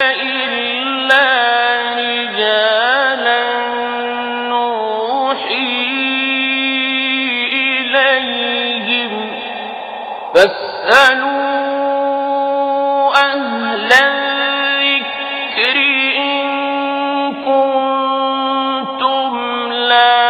إلا رجالا نوحي إليهم فاسألوا أهل الذكر إن كنتم لا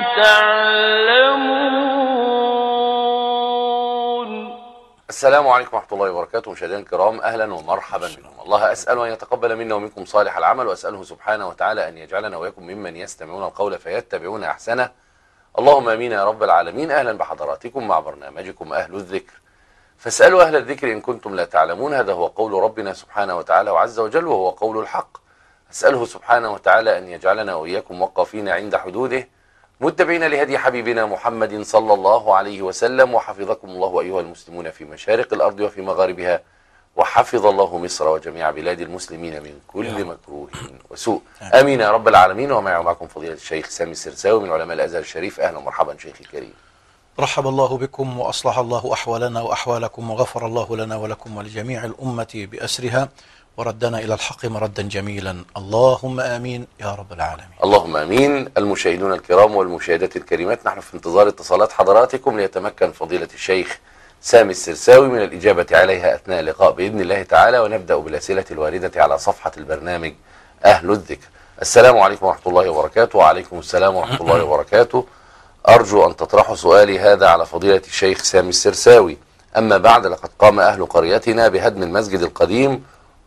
تعلمون. السلام عليكم ورحمة الله وبركاته. مشاهدينا الكرام، أهلا ومرحبا بكم. الله أسأل أن يتقبل منا ومنكم صالح العمل، وأسأله سبحانه وتعالى أن يجعلنا وإياكم ممن يستمعون القول فيتبعون أحسنه. اللهم آمين يا رب العالمين. أهلا بحضراتكم مع برنامجكم أهل الذكر، فاسألوا أهل الذكر إن كنتم لا تعلمون. هذا هو قول ربنا سبحانه وتعالى وعز وجل، وهو قول الحق. أسأله سبحانه وتعالى أن يجعلنا وإياكم وقافين عند حدوده، متبعين لهدي حبيبنا محمد صلى الله عليه وسلم. وحفظكم الله أيها المسلمون في مشارق الأرض وفي مغاربها، وحفظ الله مصر وجميع بلاد المسلمين من كل مكروه وسوء. آمين يا رب العالمين. ومعي ومعكم فضيلة الشيخ سامي السرساوي من علماء الأزهر الشريف. أهلا ومرحبا شيخي الكريم. رحب الله بكم وأصلح الله أحوالنا وأحوالكم، وغفر الله لنا ولكم ولجميع الأمة بأسرها، وردنا إلى الحق مردا جميلا. اللهم آمين يا رب العالمين. اللهم آمين. المشاهدون الكرام والمشاهدات الكريمات، نحن في انتظار اتصالات حضراتكم ليتمكن فضيلة الشيخ سامي السرساوي من الإجابة عليها أثناء اللقاء بإذن الله تعالى. ونبدأ بالأسئلة الواردة على صفحة البرنامج أهل الذكر. السلام عليكم ورحمة الله وبركاته. وعليكم السلام ورحمة الله وبركاته. أرجو أن تطرحوا سؤالي هذا على فضيلة الشيخ سامي السرساوي. أما بعد، لقد قام أهل قريتنا بهدم المسجد القديم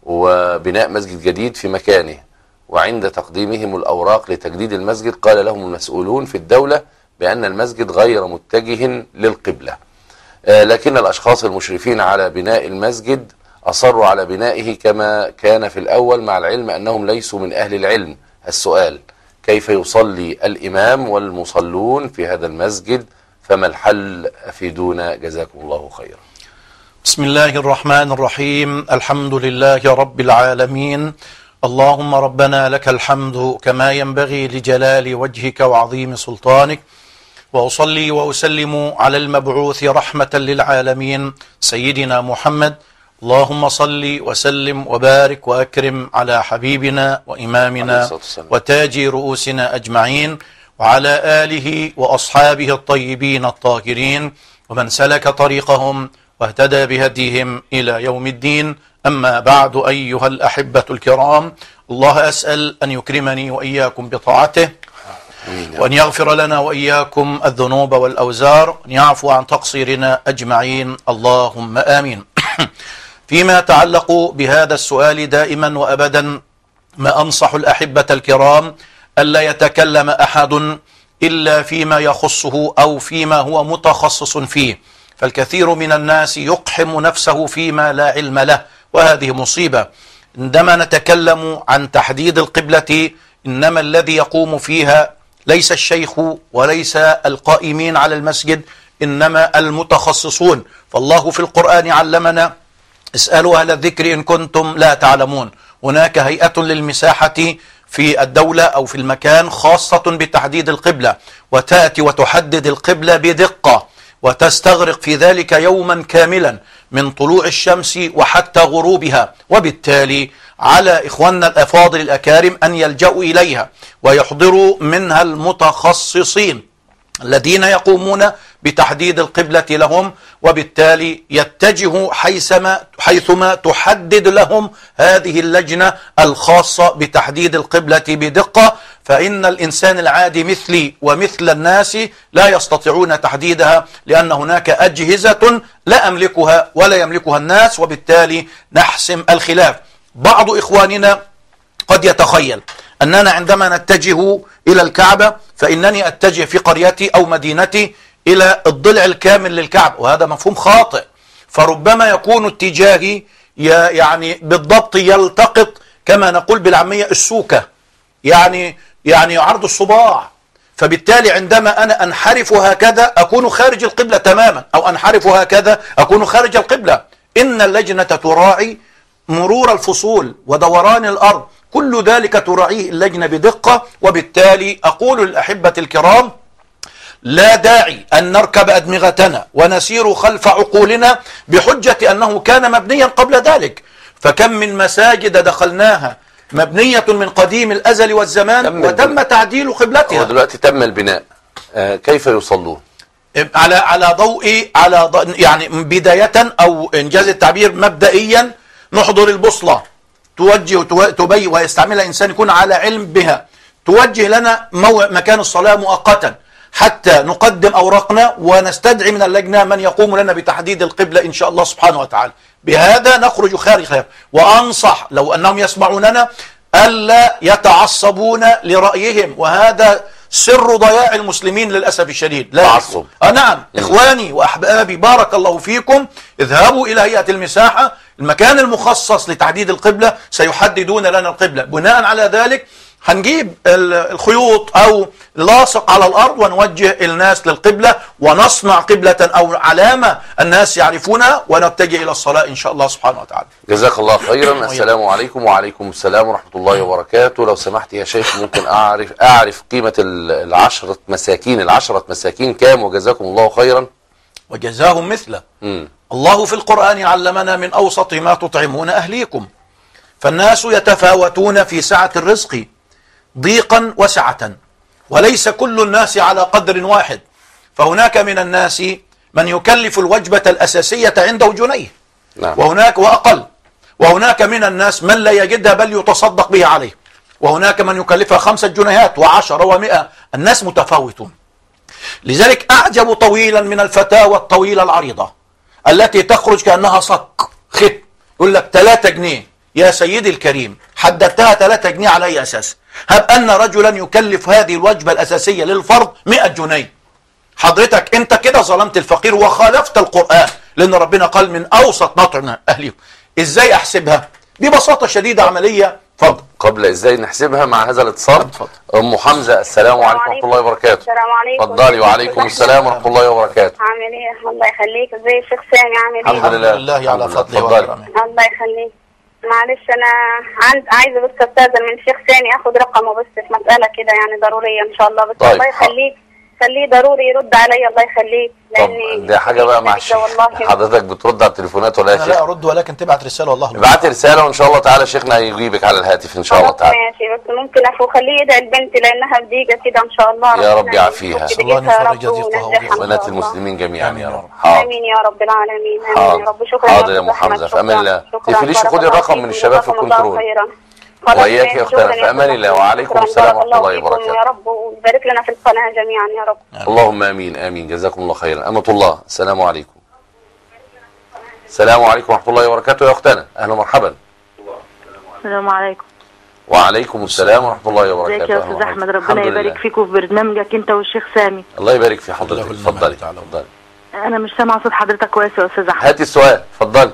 وبناء مسجد جديد في مكانه، وعند تقديمهم الأوراق لتجديد المسجد قال لهم المسؤولون في الدولة بأن المسجد غير متجه للقبلة، لكن الأشخاص المشرفين على بناء المسجد أصروا على بنائه كما كان في الأول، مع العلم أنهم ليسوا من أهل العلم. السؤال: كيف يصلي الإمام والمصلون في هذا المسجد؟ فما الحل؟ أفيدونا جزاكم الله خيرا. بسم الله الرحمن الرحيم. الحمد لله رب العالمين. اللهم ربنا لك الحمد كما ينبغي لجلال وجهك وعظيم سلطانك، وأصلي وأسلم على المبعوث رحمة للعالمين سيدنا محمد. اللهم صل وسلم وبارك وأكرم على حبيبنا وإمامنا وتاج رؤوسنا أجمعين، وعلى آله وأصحابه الطيبين الطاهرين، ومن سلك طريقهم واهتدى بهديهم إلى يوم الدين. أما بعد، أيها الأحبة الكرام، الله أسأل أن يكرمني وإياكم بطاعته، وأن يغفر لنا وإياكم الذنوب والأوزار، وأن يعفو عن تقصيرنا أجمعين. اللهم آمين. فيما يتعلق بهذا السؤال دائما وأبدا، ما أنصح الأحبة الكرام ألا يتكلم أحد إلا فيما يخصه أو فيما هو متخصص فيه، فالكثير من الناس يقحم نفسه فيما لا علم له، وهذه مصيبة. عندما نتكلم عن تحديد القبلة، إنما الذي يقوم فيها ليس الشيخ وليس القائمين على المسجد، إنما المتخصصون. فالله في القرآن علمنا: اسألوا أهل الذكر إن كنتم لا تعلمون. هناك هيئة للمساحة في الدولة أو في المكان خاصة بتحديد القبلة، وتأتي وتحدد القبلة بدقة، وتستغرق في ذلك يوما كاملا من طلوع الشمس وحتى غروبها. وبالتالي على إخواننا الأفاضل الأكارم أن يلجأوا إليها ويحضروا منها المتخصصين الذين يقومون بتحديد القبلة لهم، وبالتالي يتجهوا حيثما تحدد لهم هذه اللجنة الخاصة بتحديد القبلة بدقة. فإن الإنسان العادي مثلي ومثل الناس لا يستطيعون تحديدها، لأن هناك أجهزة لا أملكها ولا يملكها الناس، وبالتالي نحسم الخلاف. بعض إخواننا قد يتخيل أننا عندما نتجه إلى الكعبة فإنني أتجه في قريتي أو مدينتي إلى الضلع الكامل للكعبة، وهذا مفهوم خاطئ. فربما يكون اتجاهي يعني بالضبط يلتقط، كما نقول بالعامية، السوكة، يعني عرض الصباع. فبالتالي عندما أنا أنحرف هكذا أكون خارج القبلة تماما، أو أنحرف هكذا أكون خارج القبلة. إن اللجنة تراعي مرور الفصول ودوران الأرض، كل ذلك تراعيه اللجنة بدقة. وبالتالي أقول للأحبة الكرام: لا داعي أن نركب أدمغتنا ونسير خلف عقولنا بحجة أنه كان مبنيا قبل ذلك. فكم من مساجد دخلناها مبنية من قديم الأزل والزمان وتم تعديل قبلتها. ودلوقتي تم البناء، كيف يصلون؟ على ضوء يعني بداية أو إنجاز التعبير مبدئيا نحضر البوصلة توجه تبين، ويستعملها إنسان يكون على علم بها، توجه لنا مكان الصلاة مؤقتا حتى نقدم أوراقنا ونستدعي من اللجنة من يقوم لنا بتحديد القبلة إن شاء الله سبحانه وتعالى. بهذا نخرج خارج خير. وأنصح لو أنهم يسمعوننا ألا يتعصبون لرأيهم، وهذا سر ضياع المسلمين للأسف الشديد. لا تعصب. نعم. إخواني وأحبابي بارك الله فيكم، اذهبوا إلى هيئة المساحة، المكان المخصص لتحديد القبلة سيحددون لنا القبلة. بناء على ذلك هنجيب الخيوط أو لاصق على الأرض ونوجه الناس للقبلة، ونصنع قبلة أو علامة الناس يعرفونها، ونتجه إلى الصلاة إن شاء الله سبحانه وتعالى. جزاك الله خيرا. السلام عليكم. وعليكم السلام ورحمة الله وبركاته. لو سمحت يا شيخ ممكن أعرف قيمة العشرة مساكين كام؟ وجزاكم الله خيرا. وجزاهم مثله. الله في القرآن علمنا من أوسط ما تطعمون أهليكم. فالناس يتفاوتون في سعة الرزق ضيقا وسعة، وليس كل الناس على قدر واحد. فهناك من الناس من يكلف الوجبة الأساسية عنده جنيه، نعم. وهناك وأقل. وهناك من الناس من لا يجدها بل يتصدق به عليه. وهناك من يكلفها 5 جنيهات و10 و100. الناس متفاوتون. لذلك أعجب طويلا من الفتاوى الطويلة العريضة التي تخرج كأنها صك خط، يقول لك 3 جنيه. يا سيدي الكريم، حددتها 3 جنيه على أي أساس؟ هب أن رجلا يكلف هذه الوجبة الأساسية للفرد 100 جنيه. حضرتك أنت كده ظلمت الفقير وخالفت القرآن، لأن ربنا قال من أوسط ما تطعمون أهليكم. إزاي أحسبها؟ ببساطة شديدة عملية. فضل. قبل إزاي نحسبها مع هذا الاتصال، أم حمزة السلام عليكم ورحمة الله وبركاته. السلام عليكم. اتفضلي. وعليكم السلام ورحمة الله وبركاته. عامل ايه؟ الله يخليك. ازي الشيخ سامي؟ عامل ايه؟ الحمد لله على فضله وكرمه. الله يخليك. معلش انا عايزه بس استاذن من الشيخ سامي اخد رقمه بس في مساله كده يعني ضروريه ان شاء الله. بس طيب. الله يخليك خليه ضروري يرد عليا. الله يخليك. طب دي حاجه بقى مع الشيخ. حضرتك بترد على التليفونات ولا يا شيخ؟ لا ارد، ولكن تبعت رساله. والله ابعت رساله وان شاء الله تعالى شيخنا هيجيبك على الهاتف ان شاء الله تعالى. ماشي. بس ممكن خليه يدعي البنت لانها بديجه كده ان شاء الله. يا رب يعافيها. الله يفرج ضيقها وبنات المسلمين جميعا يا رب. امين يا رب العالمين. امين يا رب. شكرا. حاضر يا ام حمزه. في امان الله. تقفليش خدي الرقم من الشباب في الكنترول. وإياك يا أختنا. في أمان الله. وعليكم السلام ورحمة الله وبركاته. يا رب وبارك لنا في القناة جميعا يا رب. اللهم آمين آمين. جزاكم الله خيرا. أمة الله السلام عليكم. السلام عليكم ورحمة الله وبركاته يا أختنا. أهلا ومرحبا. السلام عليكم. وعليكم السلام ورحمة الله وبركاته. ازيك يا أستاذ أحمد؟ ربنا يبارك فيك وفي برنامجك أنت والشيخ سامي. الله يبارك في حضرتك. اتفضلي. أنا مش سامعة صوت حضرتك كويس يا أستاذ أحمد. هاتي السؤال. اتفضلي.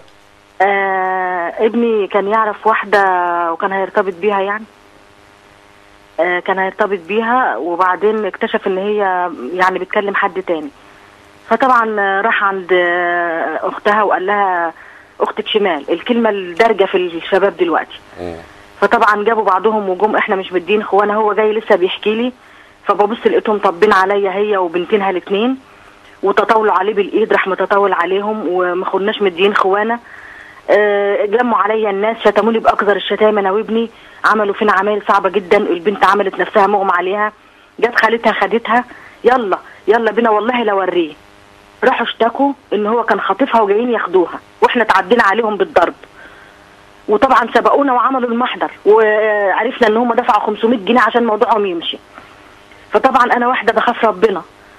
ابني كان يعرف واحدة وكان هيرتبط بيها يعني. كان هيرتبط بيها وبعدين اكتشف ان هي يعني بتكلم حد تاني. فطبعا راح عند اختها وقال لها اختك شمال، الكلمة الدارجة في الشباب دلوقتي. فطبعا جابوا بعضهم وجم احنا مش مدين اخوانا. هو جاي لسه بيحكي لي، فببص لقيتهم طبين عليا هي وبنتينها الاثنين وتطاولوا عليه بالايد. راح متطاول عليهم وما خدناش مدين اخوانا. جمعوا عليا الناس شتموني باقذر الشتائم انا وابني، عملوا فينا عمايل صعبه جدا. البنت عملت نفسها مغمى عليها، جت خالتها خدتها يلا بينا والله لا اوريه. راحوا اشتكوا ان هو كان خاطفها وجايين ياخدوها، واحنا تعدينا عليهم بالضرب. وطبعا سبقونا وعملوا المحضر وعرفنا ان هم دفعوا 500 جنيه عشان موضوعهم يمشي. فطبعا انا واحده بخاف ربنا.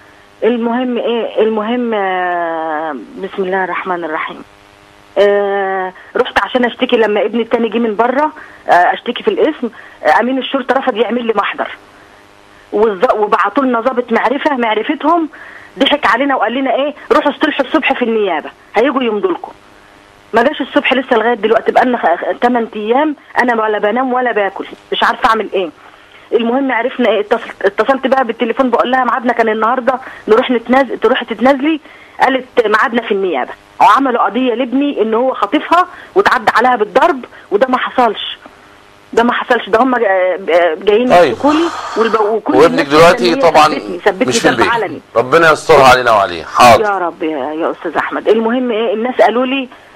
المهم بسم الله الرحمن الرحيم. رحت عشان اشتكي لما ابني التاني جه من بره اشتكي في الاسم. امين الشرطه رفض يعمل لي محضر، وبعتوا لنا ضابط معرفتهم ضحك علينا وقال لنا ايه روحوا استلحوا الصبح في النيابه هيجوا يمضوا لكم. ما جاش الصبح لسه لغايه دلوقتي، بقالنا 8 ايام انا ولا بنام ولا باكل، مش عارفه اعمل ايه. المهم عرفنا ايه، اتصلت بقى بالتليفون بقول لها ميعادنا كان النهارده نروح تروحي تتنازلي. قالت ميعادنا في النيابه، وعملوا قضيه لابني ان هو خاطفها وتعدى عليها بالضرب، وده ما حصلش. ده هم جايين يشتكوا لي وابنك دلوقتي طبعا مش في البيت. ربنا يسترها علينا وعليه. حاضر يا رب يا استاذ احمد. المهم ايه، الناس قالوا لي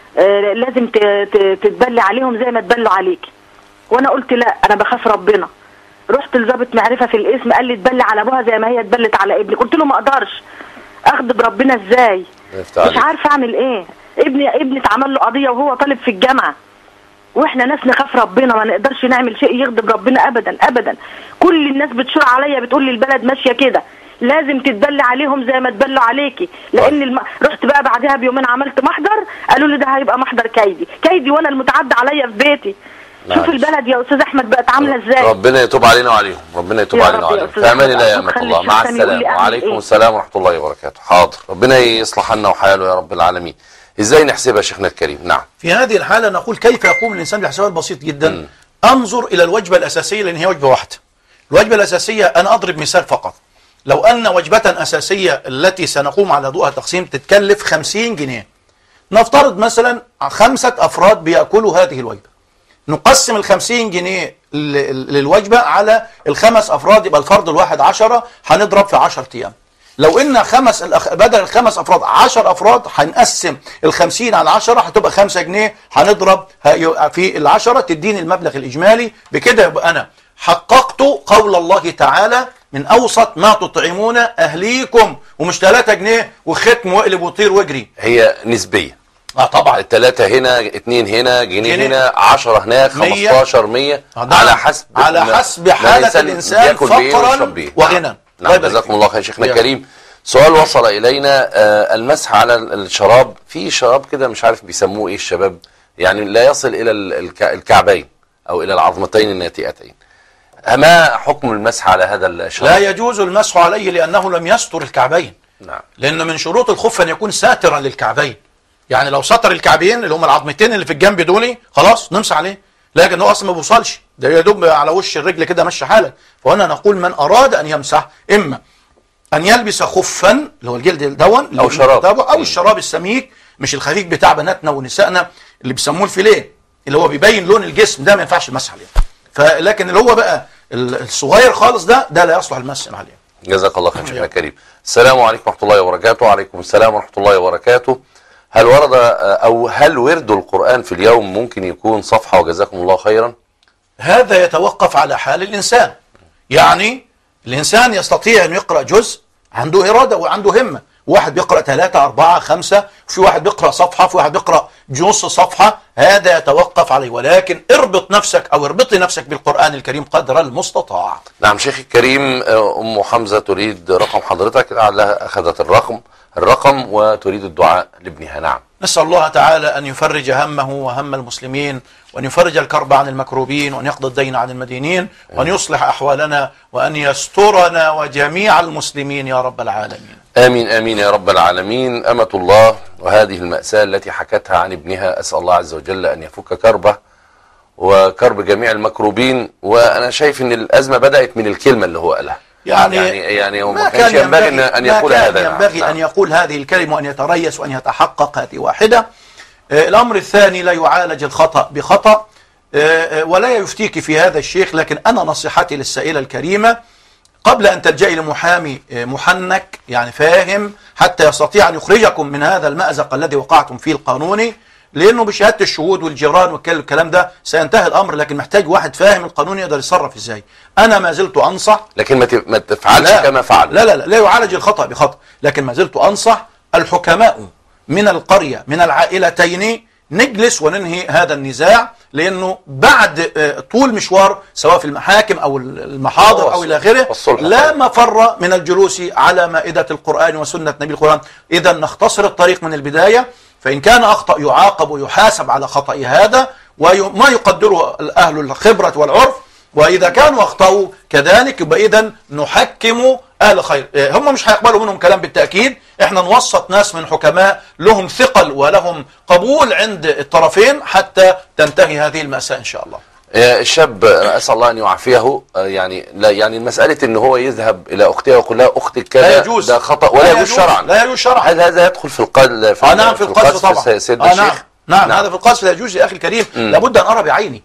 لازم تتبلي عليهم زي ما تبلوا عليكي. وانا قلت لا، انا بخاف ربنا. رحت لضابط معرفه في القسم قال لي تبلي على ابوها زي ما هي اتبلت على ابني. قلت له ما اقدرش، اخدم ربنا ازاي؟ مش عارفه اعمل ايه. ابني اتعمل له قضيه وهو طالب في الجامعه، واحنا ناس نخاف ربنا، ما نقدرش نعمل شيء يغضب ربنا ابدا ابدا. كل الناس بتشور عليا بتقول لي البلد ماشيه كده، لازم تتبلي عليهم زي ما تبلوا عليكي. لان رحت بقى بعدها بيومين عملت محضر، قالوا لي ده هيبقى محضر كيدي وانا المتعدى عليا في بيتي. شوف البلد يا استاذ احمد بقت عامله ازاي. ربنا يتوب علينا وعليهم، ربنا يتوب علينا وعليهم. في امان الله يا امة الله. مع السلامه. وعليكم السلام ورحمه الله وبركاته. حاضر، ربنا يصلح حالنا وحاله يا رب العالمين. ازاي نحسبها يا شيخنا الكريم؟ نعم. في هذه الحاله نقول كيف يقوم الانسان بحساب بسيط جدا. انظر الى الوجبه الاساسيه لان هي وجبه واحده. الوجبه الاساسيه انا اضرب مثال فقط. لو ان وجبه اساسيه التي سنقوم على ضوءها تقسيم تتكلف 50 جنيه، نفترض مثلا 5 افراد بياكلوا هذه الوجبه، نقسم ال50 جنيه للوجبه على ال5 افراد، يبقى الفرد الواحد 10، هنضرب في 10 ايام. لو ان بدل ال5 افراد 10 افراد، هنقسم ال50 على 10، هتبقى 5 جنيه، هنضرب في ال10 تديني المبلغ الاجمالي. بكده يبقى انا حققت قول الله تعالى من اوسط ما تطعمون اهليكم، ومش 3 جنيه وختم واقلب وطير واجري. هي نسبيه طبعا. 3 هنا، 2 هنا، جنيه هنا، 10 هناك، 15 100 على حسب حالة الإنسان فقرا وغنى. نعم. جزاكم الله خير شيخنا الكريم. سؤال وصل إلينا، المسح على الشراب، في شراب كده مش عارف بيسموه ايه الشباب، يعني لا يصل إلى الكعبين أو إلى العظمتين الناتئتين. ما حكم المسح على هذا الشراب؟ لا يجوز المسح عليه لأنه لم يستر الكعبين. نعم. لأن من شروط الخف أن يكون ساترا للكعبين. يعني لو سطر الكعبين اللي هم العظمتين اللي في الجنب دول خلاص نمسح عليه، لكن هو اصلا ما بيوصلش، ده يا دوب على وش الرجل كده مشي حالك. فهنا نقول من اراد ان يمسح اما ان يلبس خفا اللي هو الجلد دون او شراب او الشراب السميك، مش الخفيف بتاع بناتنا ونسائنا اللي بيسموه الفيليه اللي هو بيبين لون الجسم، ده ما ينفعش المسح عليه. فلكن اللي هو بقى الصغير خالص ده لا يصلح المسح عليه. جزاك الله خير شيخنا الكريم. السلام عليكم ورحمه الله وبركاته. وعليكم السلام ورحمه الله وبركاته. هل ورد أو هل ورد القرآن في اليوم ممكن يكون صفحة؟ وجزاكم الله خيرا. هذا يتوقف على حال الإنسان. يعني الإنسان يستطيع أن يقرأ جزء، عنده إرادة وعنده همة. واحد بيقرأ 3 4 5، وفي واحد بيقرأ صفحة، في واحد بيقرأ نص صفحة. هذا يتوقف عليه، ولكن اربط نفسك أو اربطي نفسك بالقرآن الكريم قدر المستطاع. نعم شيخ الكريم. أم حمزة تريد رقم حضرتك، لعلها أخذت الرقم وتريد الدعاء لابنها. نعم. نسأل الله تعالى أن يفرج همه وهم المسلمين، وأن يفرج الكرب عن المكروبين، وأن يقضي الدين عن المدينين، وأن يصلح أحوالنا، وأن يسترنا وجميع المسلمين يا رب العالمين. آمين آمين يا رب العالمين. أمة الله، وهذه المأساة التي حكتها عن ابنها، أسأل الله عز وجل أن يفك كربه وكرب جميع المكروبين. وأنا شايف أن الأزمة بدأت من الكلمة اللي هو قالها. يعني ما كانش ينبغي أن يقول هذا. ينبغي أن يقول هذه الكلمة وأن يتريث وأن يتحقق. هذه واحدة. الأمر الثاني، لا يعالج الخطأ بخطأ، ولا يفتيك في هذا الشيخ. لكن أنا نصيحتي للسائلة الكريمة، قبل أن تلجئي لمحامي محنك يعني فاهم حتى يستطيع أن يخرجكم من هذا المأزق الذي وقعتم فيه القانوني، لأنه بشهادة الشهود والجيران والكلام ده سينتهي الأمر، لكن محتاج واحد فاهم القانون يقدر يتصرف إزاي. أنا ما زلت أنصح، لكن ما تفعلش كما فعل. لا يعالج الخطأ بخطأ، لكن ما زلت أنصح الحكماء من القرية من العائلتين نجلس وننهي هذا النزاع، لأنه بعد طول مشوار سواء في المحاكم أو المحاضر أو إلى آخره لا مفر من الجلوس على مائدة القرآن وسنة نبي القرآن. إذا نختصر الطريق من البداية، فإن كان أخطأ يعاقب ويحاسب على خطأ هذا وما يقدره أهل الخبرة والعرف، وإذا كانوا أخطأوا كذلك يبقى إذن نحكم أهل خير. هم مش هيقبلوا منهم كلام بالتأكيد، احنا نوسط ناس من حكماء لهم ثقل ولهم قبول عند الطرفين حتى تنتهي هذه المأساة إن شاء الله. الشاب أسأل الله أن يعافيه، يعني لا يعني مسألة إن هو يذهب إلى أختها ويقول لها أختك كذا ده خطأ ولا يجوز شرعا. لا يجوز شرعا. هذا يدخل في القذف. نعم في القذف طبعا. سيدنا الشيخ. نعم هذا في القذف لا يجوز يا أخي الكريم. لابد أن أرى بعيني.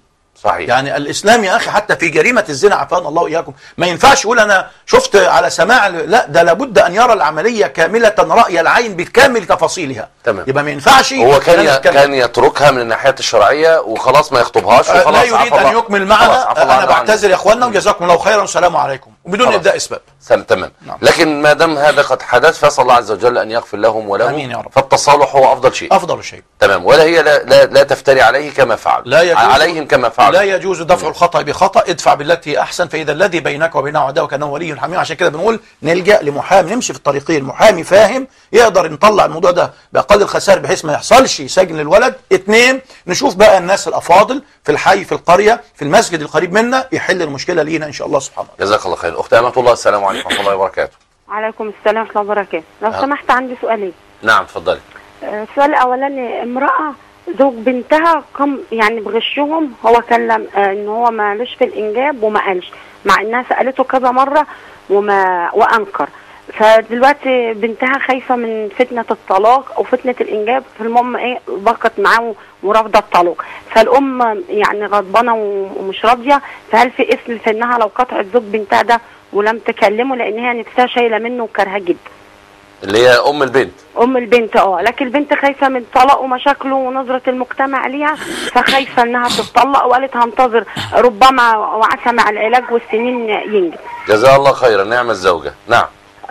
صحيح. يعني الإسلام يا أخي حتى في جريمة الزنا عافانا الله وإياكم ما ينفعش يقول أنا شفت على سماع، لا ده لابد أن يرى العملية كاملة رأي العين بكامل تفاصيلها. تمام. يبقى ما ينفعش هو كان يتركها من الناحية الشرعية وخلاص ما يخطبهاش وخلاص. لا يريد أن يكمل معها. أنا بعتذر يا أخواننا وجزاكم الله خيرا والسلام عليكم وبدون إبداء أسباب. تمام. نعم. لكن ما دام هذا قد حدث فصلى الله عز وجل أن يغفر لهم ولهم. آمين يا رب. فالتصالح هو أفضل شيء. أفضل شيء. تمام. ولا هي لا تفتري عليه كما فعل. لا يجوز عليهم كما فعل. لا يجوز دفع الخطأ بخطأ، ادفع بالتي أحسن فإذا الذي بينك وبينه عداوة كأنه ولي حميم. عشان كده بنقول نلجأ لمحامي، نمشي في الطريقين، محامي فاهم يقدر نطلع الموضوع ده بأقل الخسائر بحيث ما يحصلش سجن للولد. 2 نشوف بقى الناس الأفاضل في الحي في القرية في المسجد القريب منا يحل المشكلة لينا إن شاء الله سبحانه وتعالى. جزاك الله خير. أخت أمة الله، السلام عليكم ورحمة الله وبركاته. عليكم السلام ورحمة الله وبركاته. لو سمحت عندي سؤالين. نعم اتفضلي. السؤال الأولاني، امرأة زوج بنتها قام يعني بغشهم، هو كلم ان هو مالوش في الإنجاب وما قالش، مع انها سألته كذا مرة وأنكر. فدلوقتي بنتها خايفة من فتنة الطلاق أو فتنة الإنجاب، فالمهم إيه بقت معاه ورافضة الطلاق. فالأم يعني غضبانة ومش راضية، فهل في اسم في إنها لو قطعت زوج بنتها ده ولم تكلمه لأن هي نفسها شايلة منه وكرهها جدا؟ اللي هي أم البنت. أم البنت لكن البنت خايفة من طلاقه ومشاكله ونظرة المجتمع ليها، فخايفة إنها تتطلق وقالت هنتظر ربما وعسى مع العلاج والسنين ينجب. جزاها الله خيرا. نعم الزوجة. نعم.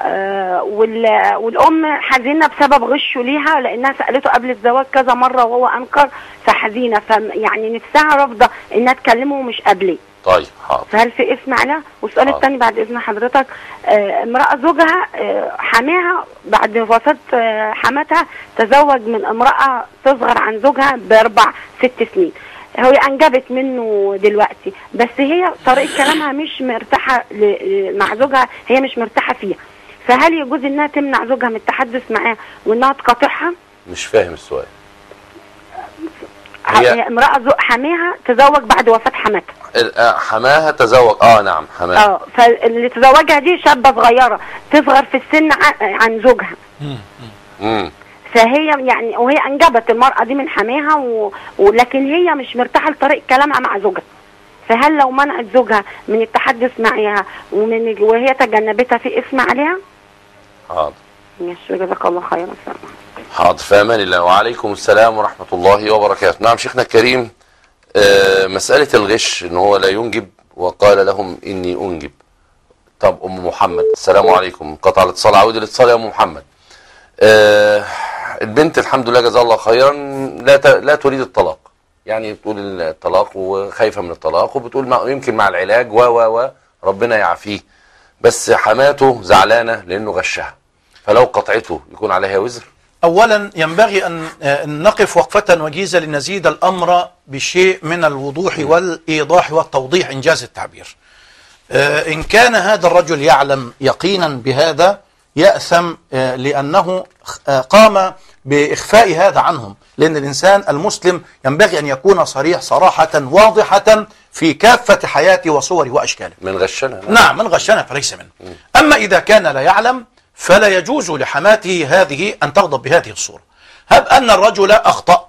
والأم حزينة بسبب غشه ليها لأنها سألته قبل الزواج كذا مرة وهو أنكر، فحزينة يعني نفسها رافضة إنها تكلمه ومش قابلة. طيب حاضر. فهل في اسم عليها؟ والسؤال الثاني بعد إذن حضرتك، امرأة زوجها حماها بعد وفاة حماتها تزوج من امرأة تصغر عن زوجها ب4-6 سنين. هي أنجبت منه دلوقتي، بس هي طريقة كلامها مش مرتاحة مع زوجها، هي مش مرتاحة فيها. فهل يجوز انها تمنع زوجها من التحدث معاه وانها تقاطعها؟ مش فاهم السؤال. هي امرأة حماها تزوج بعد وفاة حماتها. حماها تزوج. نعم حماها. فاللي تزوجها دي شابة صغيرة تصغر في السن عن زوجها. فهي يعني وهي انجبت المرأة دي من حماها ولكن هي مش مرتاحة لطريقة كلامها مع زوجها. فهل لو منعت زوجها من التحدث معها وهي تجنبتها في اسم عليها؟ حاضر. ماشي جزاك الله خيرا. حاضر في امان الله. وعليكم السلام ورحمة الله وبركاته. نعم شيخنا الكريم، مسألة الغش ان هو لا ينجب وقال لهم اني انجب. طب ام محمد، السلام عليكم. قطع الاتصال، عود الاتصال يا ام محمد. البنت الحمد لله جزاها الله خيرا لا تريد الطلاق، يعني بتقول الطلاق وخايفة من الطلاق وبتقول يمكن مع العلاج ربنا يعافيه، بس حماته زعلانة لأنه غشها، فلو قطعته يكون عليها وزر. أولا ينبغي أن نقف وقفة وجيزة لنزيد الأمر بشيء من الوضوح والإيضاح والتوضيح إنجاز التعبير. إن كان هذا الرجل يعلم يقينا بهذا يأثم لأنه قام بإخفاء هذا عنهم، لأن الإنسان المسلم ينبغي أن يكون صريح صراحة واضحة في كافة حياته وصوره وأشكاله. من غشنا. نعم من غشنا فليس منه. أما إذا كان لا يعلم فلا يجوز لحماته هذه أن تغضب بهذه الصورة. هب أن الرجل أخطأ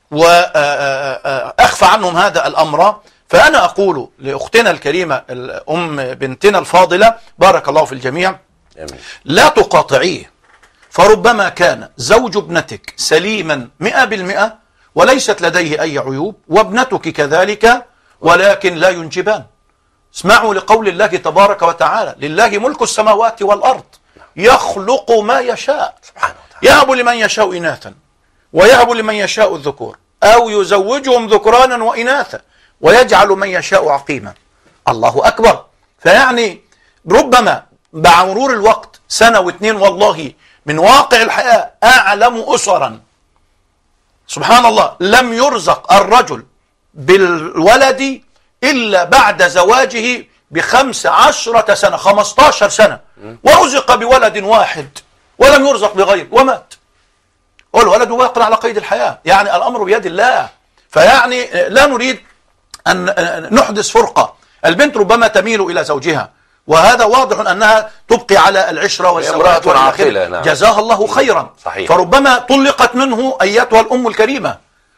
وأخفى عنهم هذا الأمر، فأنا أقول لأختنا الكريمة أم بنتنا الفاضلة بارك الله في الجميع، لا تقاطعيه، فربما كان زوج ابنتك سليما 100% وليست لديه أي عيوب، وابنتك كذلك ولكن لا ينجبان. اسمعوا لقول الله تبارك وتعالى: لله ملك السماوات والأرض يخلق ما يشاء يهب لمن يشاء إناثا ويهب لمن يشاء الذكور أو يزوجهم ذكرانا وإناثا ويجعل من يشاء عقيما. الله أكبر. فيعني ربما مع مرور الوقت سنة واثنين والله من واقع الحياة أعلم أسرا سبحان الله لم يرزق الرجل بالولد إلا بعد زواجه ب15 سنة 15 سنة، ورزق بولد واحد ولم يرزق بغير ومات، والولد واقع على قيد الحياة. يعني الأمر بيد الله. فيعني لا نريد أن نحدث فرقة. البنت ربما تميل إلى زوجها، وهذا واضح أنها تبقي على العشرة والزواج عاقلة. نعم. جزاها الله خيرا. صحيح. فربما طلقت منه أيتها الأم الكريمة،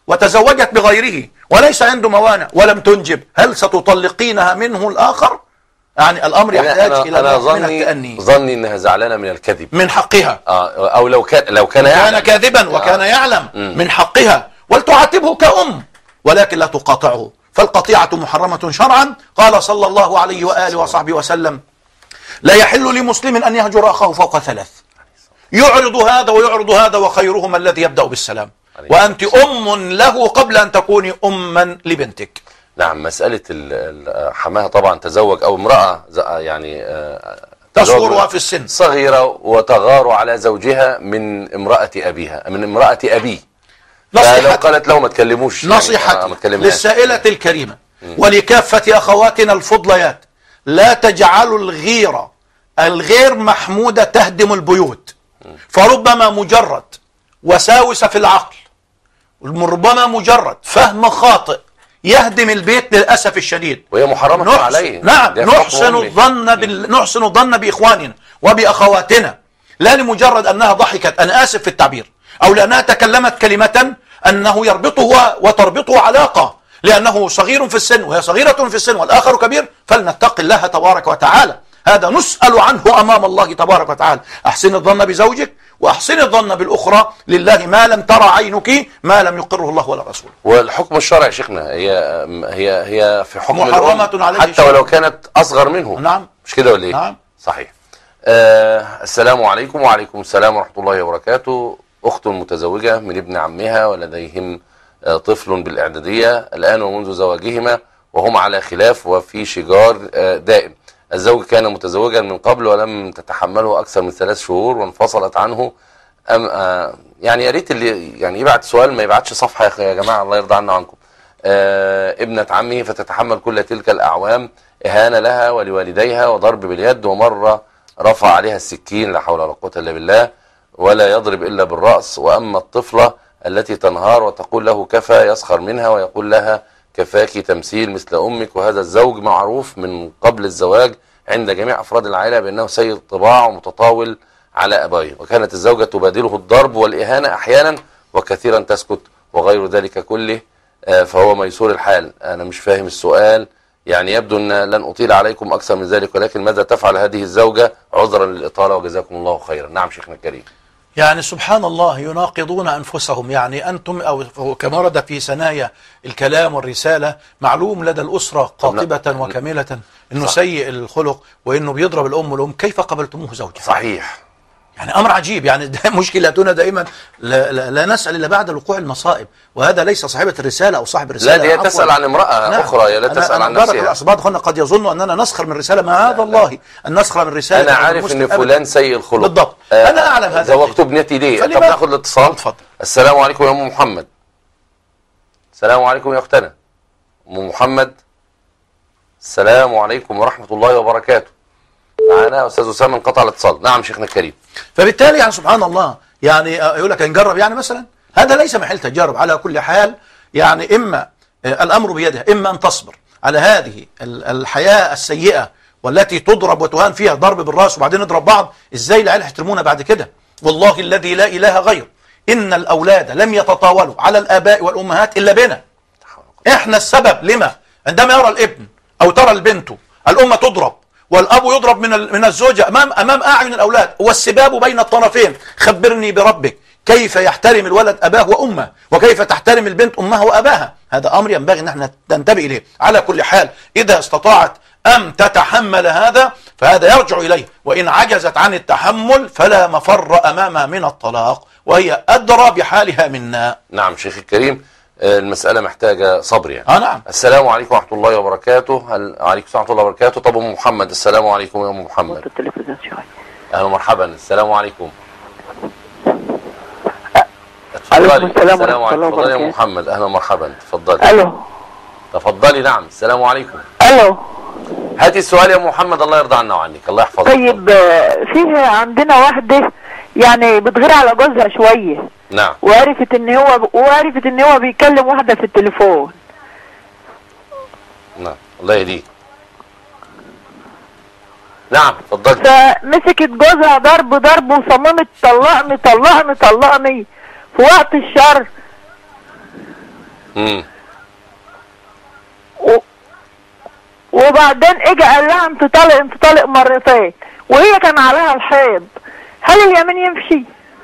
وتزوجت بغيره وليس عنده موانع ولم تنجب، هل ستطلقينها منه الآخر؟ يعني الأمر يحتاج إلى نوع من التأني. ظني إنها زعلانة من الكذب من حقها، أو لو كان يعلم كاذبا وكان يعلم من حقها، ولتعاتبه كأم ولكن لا تقاطعه، فالقطيعة محرمة شرعا. قال صلى الله عليه وآله وصحبه وسلم: لا يحل لمسلم أن يهجر أخاه فوق 3، يعرض هذا ويعرض هذا، وخيرهما الذي يبدأ بالسلام، وأنت أم له قبل أن تكوني أما لبنتك. نعم. مسألة حماها طبعا تزوج أو امرأة يعني تصغرها في السن صغيرة وتغار على زوجها من امرأة أبيها، من امرأة أبي، فلو قالت له ما تكلموش، نصيحتي للسائلة الكريمة ولكافة أخواتنا الفضليات: لا تجعلوا الغيرة الغير محمودة تهدم البيوت، فربما مجرد وساوس في العقل، ربما مجرد فهم خاطئ يهدم البيت للأسف الشديد، وهي محرمة عليه. نعم، نحسن الظن بإخواننا وبأخواتنا، لا لمجرد أنها ضحكت، أنا آسف في التعبير، أو لأنها تكلمت كلمة أنه يربطه وتربطه علاقة، لأنه صغير في السن وهي صغيرة في السن والآخر كبير، فلنتق الله تبارك وتعالى، هذا نسأل عنه أمام الله تبارك وتعالى. أحسن الظن بزوجك وأحسن الظن بالأخرى، لله ما لم ترى عينك ما لم يقره الله ولا رسوله. والحكم الشرعي شيخنا هي في حكم محرمة عليه حتى ولو كانت أصغر منه. نعم، مش كده ولا إيه؟ نعم، صحيح. السلام عليكم. وعليكم السلام ورحمة الله وبركاته. أخت متزوجة من ابن عمها ولديهم طفل بالإعدادية الآن ومنذ زواجهما، وهم على خلاف وفي شجار دائم. الزوج كان متزوجا من قبل ولم تتحمله أكثر من 3 شهور وانفصلت عنه. يعني يا ريت اللي يعني يبعت سؤال ما يبعتش صفحة يا جماعة، الله يرضى عنا عنكم. ابنة عمه فتتحمل كل تلك الأعوام إهانة لها ولوالديها وضرب باليد، ومرة رفع عليها السكين، لا حول ولا قوة إلا بالله، ولا يضرب إلا بالرأس. وأما الطفلة التي تنهار وتقول له كفى يسخر منها ويقول لها كفاك تمثيل مثل أمك. وهذا الزوج معروف من قبل الزواج عند جميع أفراد العائلة بأنه سيء الطباع ومتطاول على أبيه، وكانت الزوجة تبادله الضرب والإهانة أحيانا وكثيرا تسكت وغير ذلك كله، فهو ميسور الحال. أنا مش فاهم السؤال، يعني يبدو أن لن أطيل عليكم أكثر من ذلك، ولكن ماذا تفعل هذه الزوجة عذرا للإطالة وجزاكم الله خيرا. نعم شيخنا الكريم. يعني سبحان الله يناقضون أنفسهم. يعني أنتم أو كما ورد في ثنايا الكلام والرسالة، معلوم لدى الأسرة قاطبة وكاملة أنه سيء الخلق وأنه بيضرب الأم، كيف قبلتموه زوجا؟ صحيح، يعني أمر عجيب. يعني مشكلتنا دائما لا نسأل إلا بعد وقوع المصائب، وهذا ليس صاحبة الرسالة أو صاحب الرسالة. لا، دي تسأل عن امرأة أخرى، لا تسأل عن نفسها. بعض أخواننا قد يظن أننا نسخر من الرسالة، معاذ الله أن نسخر من الرسالة. أنا عارف أن فلان سيء الخلق بالضبط، أنا أعلم هذا. زوجت ابنتي ليه؟ طب ناخد الاتصال. اتفضل. السلام عليكم يا أم محمد. السلام عليكم يا أختنا أم محمد. السلام عليكم ورحمة الله وبركاته. معنا أستاذ أسامة انقطع الاتصال. نعم شيخنا الكريم. فبالتالي يعني سبحان الله، يعني يقول لك نجرب، يعني مثلا هذا ليس محل تجارب. على كل حال يعني إما الأمر بيدها، إما أن تصبر على هذه الحياة السيئة والتي تضرب وتهان فيها ضرب بالراس وبعدين نضرب بعض. إزاي العيال يحترمونا بعد كده؟ والله الذي لا إله غيره إن الأولاد لم يتطاولوا على الآباء والأمهات إلا بنا. إحنا السبب. لما؟ عندما يرى الابن أو ترى البنت الأم تضرب والأب يضرب من الزوجة أمام أعين الأولاد، والسباب بين الطرفين. خبرني بربك كيف يحترم الولد أباه وأمه، وكيف تحترم البنت أمها وأباها. هذا أمر ينبغي أن احنا ننتبه إليه. على كل حال إذا استطاعت أن تتحمل هذا فهذا يرجع إليه، وإن عجزت عن التحمل فلا مفر أمامها من الطلاق، وهي أدرى بحالها منا. نعم شيخ الكريم، المسألة محتاجة صبر يعني. نعم. السلام عليكم ورحمة الله وبركاته. عليكم السلام ورحمة الله وبركاته. طب أم محمد، السلام عليكم يا أم محمد. أهلا ومرحبا. السلام عليكم. عليكم السلام ورحمة الله وبركاته. يا أم محمد أهلا ومرحبا، تفضلي. ألو. تفضلي. نعم السلام عليكم. ألو. هاتي السؤال يا أم محمد، الله يرضى عنا وعنك، الله يحفظك. طيب فيه عندنا واحدة يعني بتغير على جوزها شوية. نعم. وعرفت ان هو بيكلم واحدة في التليفون. نعم الله يهديك. نعم اتفضلي. فمسكت جوزها ضرب وصممت طلقني في وقت الشر. وبعدين اجى قال لها انت طالق مرتين، وهي كان عليها الحيض، هل اليمين يمشي؟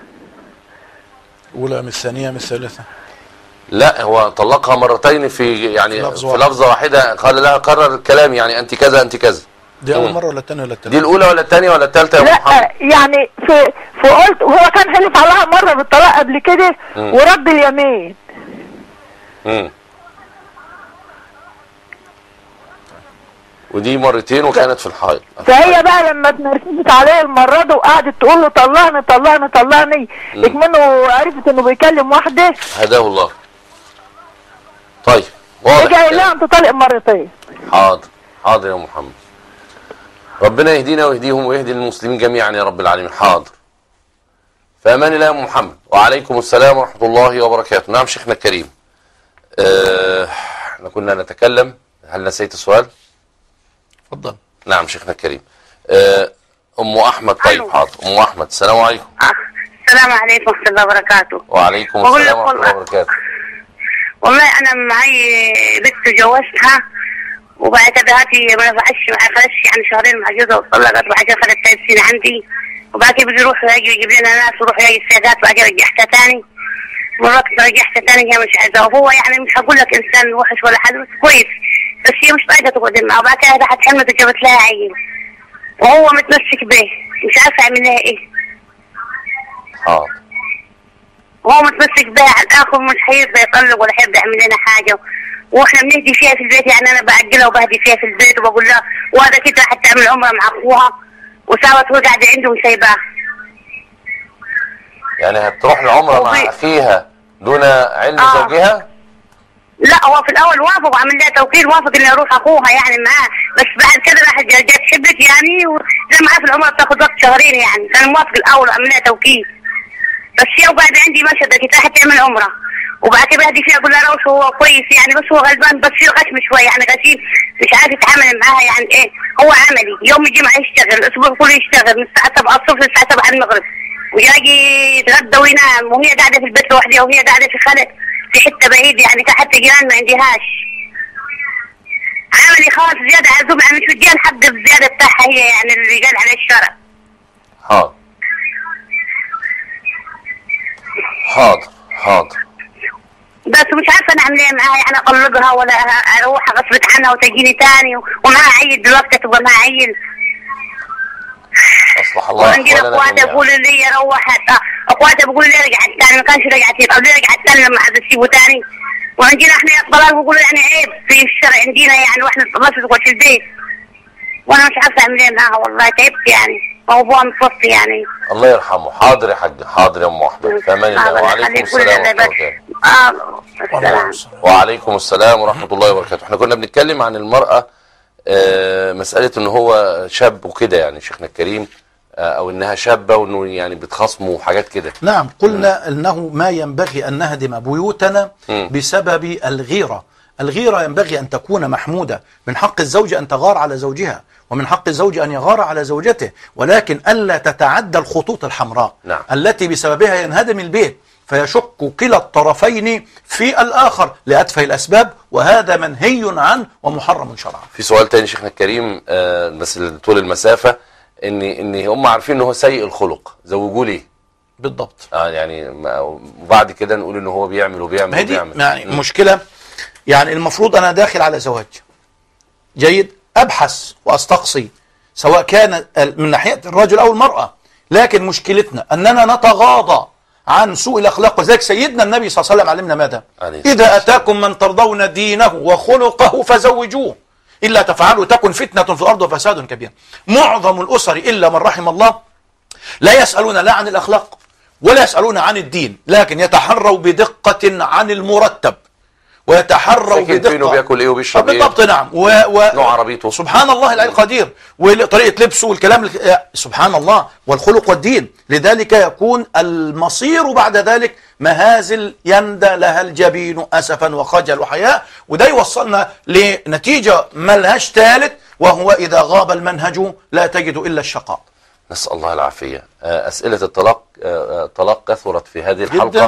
اولى من الثانيه من الثالثه؟ لا، هو طلقها مرتين في لفظه واحده، قال لها كرر الكلام، يعني انت كذا انت كذا. دي اول مره ولا الثانيه ولا الثالثه؟ دي الاولى ولا الثانيه ولا الثالثه يا محمد؟ لا يعني في قلت هو كان حلف عليها مره بالطلاق قبل كده ورد اليمين. ودي مرتين وكانت في الحائض. فهي بقى لما اتنرفزت عليه المره دي وقعدت تقول له طلقني طلقني طلقني، اكمنه عرفت انه بيكلم واحده. هداه الله. طيب واضح. اجى قال لها انت طالق مرتين. حاضر حاضر يا محمد. ربنا يهدينا ويهديهم ويهدي المسلمين جميعا يا رب العالمين. حاضر. في امان الله يا محمد. وعليكم السلام ورحمه الله وبركاته. نعم شيخنا الكريم. احنا كنا نتكلم، هل نسيت السؤال؟ اتفضل. نعم شيخنا الكريم. ام احمد. طيب حاضر. ام احمد، السلام عليكم. السلام عليكم ورحمه الله وبركاته. وعليكم السلام ورحمه الله وبركاته. والله انا معي بنت جوزتها وبعد كده هاتي ما نفعش يعني شهرين مع جوزها وطلقت، وبعد كده خدت 3 سنين عندي، وبعد كده بده يروح يجي يجيب لنا ناس ويروح يجي السيادات، وبعد كده رجعتها ثاني، مرات رجعتها ثاني هي مش عايزاه، وهو يعني مش هقول لك انسان وحش ولا حد، بس كويس، بس هي مش قادره تقعد معه، وبعد كده راحت حملت وجابت لها عيل وهو متمسك به، مش عارفه اعمل لها ايه. وهو متمسك بها على الاخر، مش هيرضى يطلق ولا هيرضى يعمل لنا حاجه، واحنا بنهدي فيها في البيت، يعني انا باجلها وبهدي فيها في البيت وبقول لها، وهذا كده راح تعمل عمره مع اخوها وساوت وقاعده عنده وسايباه. يعني هتروح العمره مع اخيها دون علم زوجها؟ لا، هو في الاول وافق وعمل لها توكيل، وافق انه يروح اخوها يعني معاه، بس بعد كده راحت جت حبت يعني، وزي ما عارف العمره بتاخد وقت شهرين، يعني كان موافق الاول وعمل لها توكيل، بس هي وقاعده عندي مشهد كده راحت تعمل عمره، وبعد كده بهدي فيها اقول لها روش هو كويس يعني، بس هو غلبان، بس فيه غشم شويه يعني، غشيم مش عارف يتعامل معاها يعني ايه، هو عملي يوم الجمعه يشتغل، الاسبوع كله يشتغل من الساعه 7 الصبح للساعه 7 المغرب، ويجي يتغدى وينام، وهي قاعده في البيت لوحدها، وهي قاعده في خلق في حته بعيد يعني، حتى جيران ما عندهاش. عملي خالص زياده على الزوم، يعني مش مديها لحد الزياده بتاعها هي يعني اللي قال على الشرع. حاضر. بس مش عارفه انا اعمل ايه معاها، يعني اطلقها ولا اروح غصبت عنها وتجيني ثاني، ومعاها عيل دلوقتي تبقى معاها عيل. اصلح الله وعندنا اخواتها بيقولوا لي روحت، اخواتها بيقولوا لي رجعت ثاني، ما كانش رجعت، يبقى لي رجعت ثاني لما عاد تسيبه ثاني. وعندنا احنا الطلاق بيقولوا يعني عيب في الشرع عندنا يعني، واحنا ما تدخل في البيت، وانا مش عارفه اعمل ايه معاها، والله تعبت يعني، موضوع مفصل يعني. الله يرحمه. حاضر يا حاج. حاضر يا ام احمد. في امان الله. وعليكم السلام ورحمه الله وبركاته. وعليكم السلام ورحمه الله وبركاته. احنا كنا بنتكلم عن المراه، مساله ان هو شاب وكده يعني شيخنا الكريم، او انها شابه وانه يعني بتخاصموا وحاجات كده. نعم، قلنا انه ما ينبغي ان نهدم بيوتنا بسبب الغيره. الغيره ينبغي ان تكون محموده، من حق الزوجه ان تغار على زوجها، ومن حق الزوج ان يغار على زوجته، ولكن الا تتعدى الخطوط الحمراء التي بسببها ينهدم البيت، فيشك كلا الطرفين في الاخر لاتفه الاسباب، وهذا منهي عنه ومحرم شرعا. في سؤال تاني شيخنا الكريم، بس طول المسافه، ان هم عارفين ان هو سيء الخلق، زوجوه ليه؟ بالضبط. يعني وبعد كده نقول ان هو بيعمل وبيعمل يعني مشكله، يعني المفروض انا داخل على زواج جيد، ابحث واستقصي سواء كان من ناحيه الرجل او المراه، لكن مشكلتنا اننا نتغاضى عن سوء الاخلاق، وذلك سيدنا النبي صلى الله عليه وسلم علمنا ماذا؟ اذا اتاكم من ترضون دينه وخلقه فزوجوه، الا تفعلوا تكن فتنه في الارض وفساد كبير. معظم الاسر الا من رحم الله لا يسالون لا عن الاخلاق ولا يسالون عن الدين، لكن يتحروا بدقه عن المرتب، ويتحروا بدقه بياكل ايه وبيشرب ايه بالضبط. نعم، نوع عربيته سبحان الله العلي القدير، وطريقه لبسه والكلام سبحان الله، والخلق والدين. لذلك يكون المصير بعد ذلك مهازل يندى لها الجبين اسفا وخجل وحياء، وده يوصلنا لنتيجه ملهاش ثالث، وهو اذا غاب المنهج لا تجد الا الشقاء. نسال الله العافيه. اسئله الطلاق كثرت في هذه الحلقه جداً.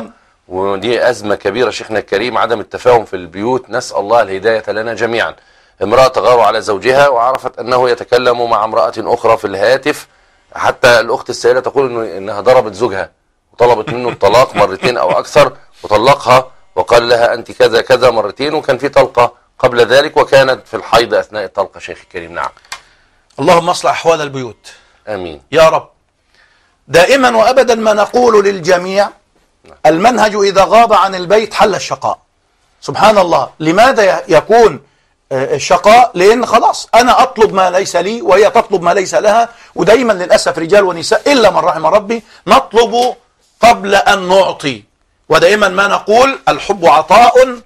ودي أزمة كبيرة شيخنا الكريم، عدم التفاهم في البيوت، نسأل الله الهداية لنا جميعا. امرأة تغار على زوجها وعرفت أنه يتكلم مع امرأة أخرى في الهاتف، حتى الأخت السائلة تقول إنها ضربت زوجها وطلبت منه الطلاق مرتين أو أكثر وطلقها وقال لها أنت كذا كذا مرتين، وكان في طلقة قبل ذلك وكانت في الحيض أثناء الطلقة. شيخ الكريم نعم. اللهم اصلح أحوال البيوت آمين يا رب. دائما وأبدا ما نقول للجميع، المنهج إذا غاب عن البيت حل الشقاء. سبحان الله. لماذا يكون الشقاء؟ لأن خلاص أنا أطلب ما ليس لي وهي تطلب ما ليس لها، ودايما للأسف رجال ونساء إلا من رحم ربي نطلب قبل أن نعطي. ودائما ما نقول الحب عطاء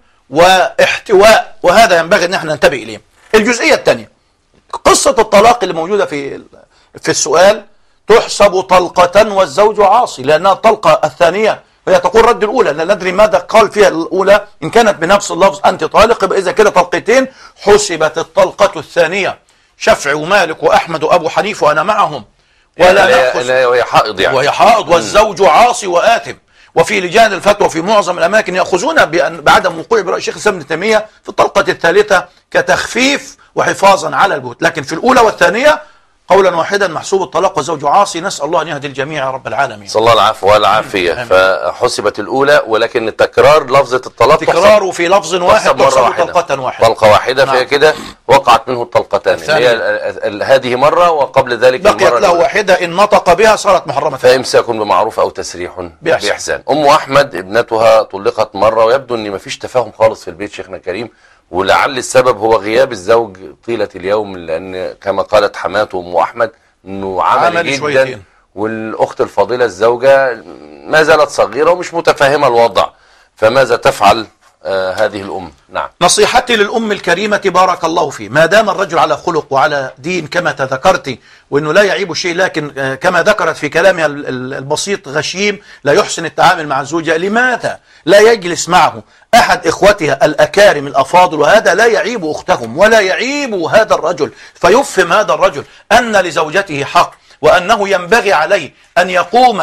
واحتواء، وهذا ينبغي أن احنا ننتبه إليه. الجزئية الثانية، قصة الطلاق اللي موجودة في السؤال تحسب طلقة والزوج عاصي، لأنها الطلقة الثانية هي تقول رد الأولى، لا ندري ماذا قال فيها الأولى. إن كانت بنفس اللفظ أنت طالق، يبقى إذا كده طلقتين حسبت الطلقة الثانية. شافعي ومالك وأحمد وأبو حنيفة وأنا معهم، ولا نأخذ وهي حائض يعني، وهي حائض والزوج عاصي وآثم. وفي لجان الفتوى في معظم الأماكن يأخذون بعدم وقوع برأي الشيخ الإسلام ابن تيمية في الطلقة الثالثة كتخفيف وحفاظا على البيوت، لكن في الأولى والثانية قولا واحدا محسوب الطلاق والزوج عاصي. نسأل الله أن يهدي الجميع يا رب العالمين. صلى الله العفو والعافية. فحسبت الأولى، ولكن التكرار لفظة الطلاق تكراره في لفظ واحد تحسب طلقة واحدة، طلقة واحدة. نعم. فهي كده وقعت منه الطلقتان، هي هذه مرة وقبل ذلك بقيت له واحدة إن نطق بها صارت محرمة. فإمساك بمعروف أو تسريح بإحسان. أم أحمد ابنتها طلقت مرة، ويبدو أن مفيش تفاهم خالص في البيت شيخنا الكريم، ولعل السبب هو غياب الزوج طيلة اليوم، لأن كما قالت حماته أم أحمد أنه عمل جدا شويتين. والأخت الفاضلة الزوجة ما زالت صغيرة ومش متفاهمة الوضع، فماذا تفعل هذه الأم؟ نعم. نصيحتي للأم الكريمة بارك الله فيه، ما دام الرجل على خلق وعلى دين كما تذكرت، وأنه لا يعيب شيء، لكن كما ذكرت في كلامها البسيط غشيم لا يحسن التعامل مع الزوجة، لماذا لا يجلس معه أحد إخوتها الأكارم الأفاضل؟ وهذا لا يعيب أختهم ولا يعيب هذا الرجل، فيفهم هذا الرجل أن لزوجته حق، وأنه ينبغي عليه أن يقوم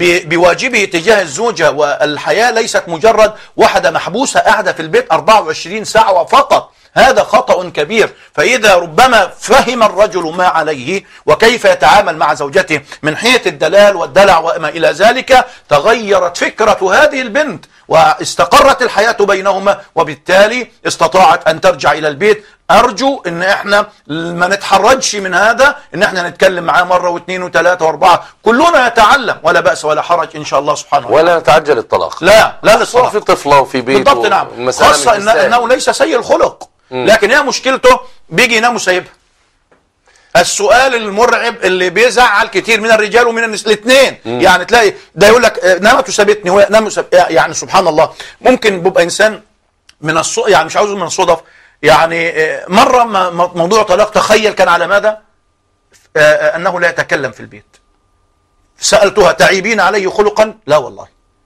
بواجبه تجاه الزوجة. والحياة ليست مجرد واحدة محبوسة قاعدة في البيت 24 ساعة فقط، هذا خطأ كبير. فإذا ربما فهم الرجل ما عليه وكيف يتعامل مع زوجته من حيث الدلال والدلع وما إلى ذلك، تغيرت فكرة هذه البنت واستقرت الحياة بينهما، وبالتالي استطاعت أن ترجع إلى البيت. أرجو إن إحنا ما نتحرجش من هذا، إن إحنا نتكلم معاه مرة واثنين وثلاثة وأربعة، كلنا يتعلم ولا بأس ولا حرج إن شاء الله سبحانه وتعالى. ولا نتعجل الطلاق، لا للطلاق في طفلة وفي بيت بالضبط. نعم، خاصة إنه ليس سيء الخلق، لكن هي مشكلته بيجي ينام وسايبها. السؤال المرعب اللي بيزعل كتير من الرجال ومن الاثنين، يعني تلاقي ده يقول لك نامت وسابتني، يعني سبحان الله. ممكن بيبقى إنسان من يعني مش عاوز من الصدف، يعني مرة موضوع طلاق، تخيل كان على ماذا؟ أنه لا يتكلم في البيت. سألتها تعيبين عليه خلقا؟ لا والله.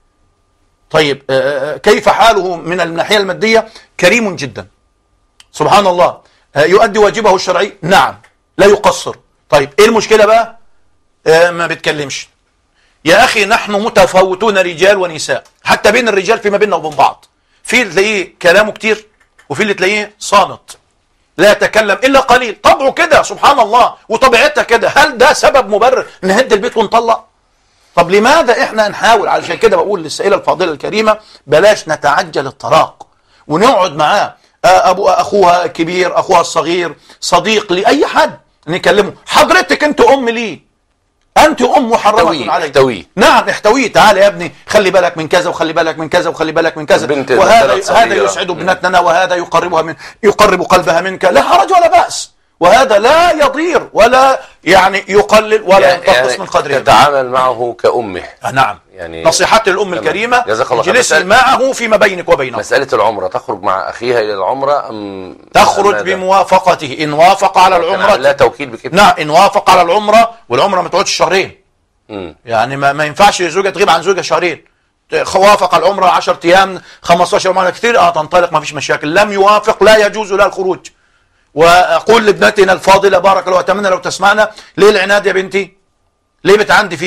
طيب كيف حاله من الناحية المادية؟ كريم جدا سبحان الله. يؤدي واجبه الشرعي؟ نعم، لا يقصر. طيب ايه المشكلة بقى؟ ما بيتكلمش. يا أخي نحن متفاوتون رجال ونساء، حتى بين الرجال فيما بيننا وبين بعض، في اللي تلاقيه كلامه كتير وفي اللي تلاقيه صامت لا يتكلم إلا قليل. طبعه كده سبحان الله وطبيعتها كده. هل ده سبب مبرر نهد البيت ونطلق؟ طب لماذا احنا نحاول؟ علشان كده بقول للسائلة الفاضلة الكريمة بلاش نتعجل الطلاق، ونقعد معاه أخوها الكبير، أخوها الصغير، صديق لأي حد نكلمه. حضرتك أنت أم ليه؟ أنت أم محرمة عليك. احتويه. نعم احتويه. تعال يا ابني خلي بالك من كذا وخلي بالك من كذا وخلي بالك من كذا، وهذا يسعد ابنتنا وهذا يقرب قلبها منك، لا حرج ولا بأس، وهذا لا يضير ولا يعني يقلل ولا ينتقص من قدره. تتعامل معه كأمه. نعم. يعني نصيحتي للأم الكريمة، اجلسي معه فيما بينك وبينه. مسألة العمرة، تخرج مع أخيها إلى العمرة أم تخرج بموافقته؟ إن وافق على العمرة لا توكيل بكده. نعم، إن وافق على العمرة، والعمرة ما تقعدش شهرين. يعني ما ينفعش زوجة تغيب عن زوجها شهرين. وافق العمرة 10 أيام 15 يوم كثير تنطلق ما فيش مشاكل. لم يوافق لا يجوز لها الخروج. وأقول لابنتنا الفاضلة بارك الله، أتمنى لو تسمعنا، ليه العناد يا بنتي؟ ليه بتعندي فيه؟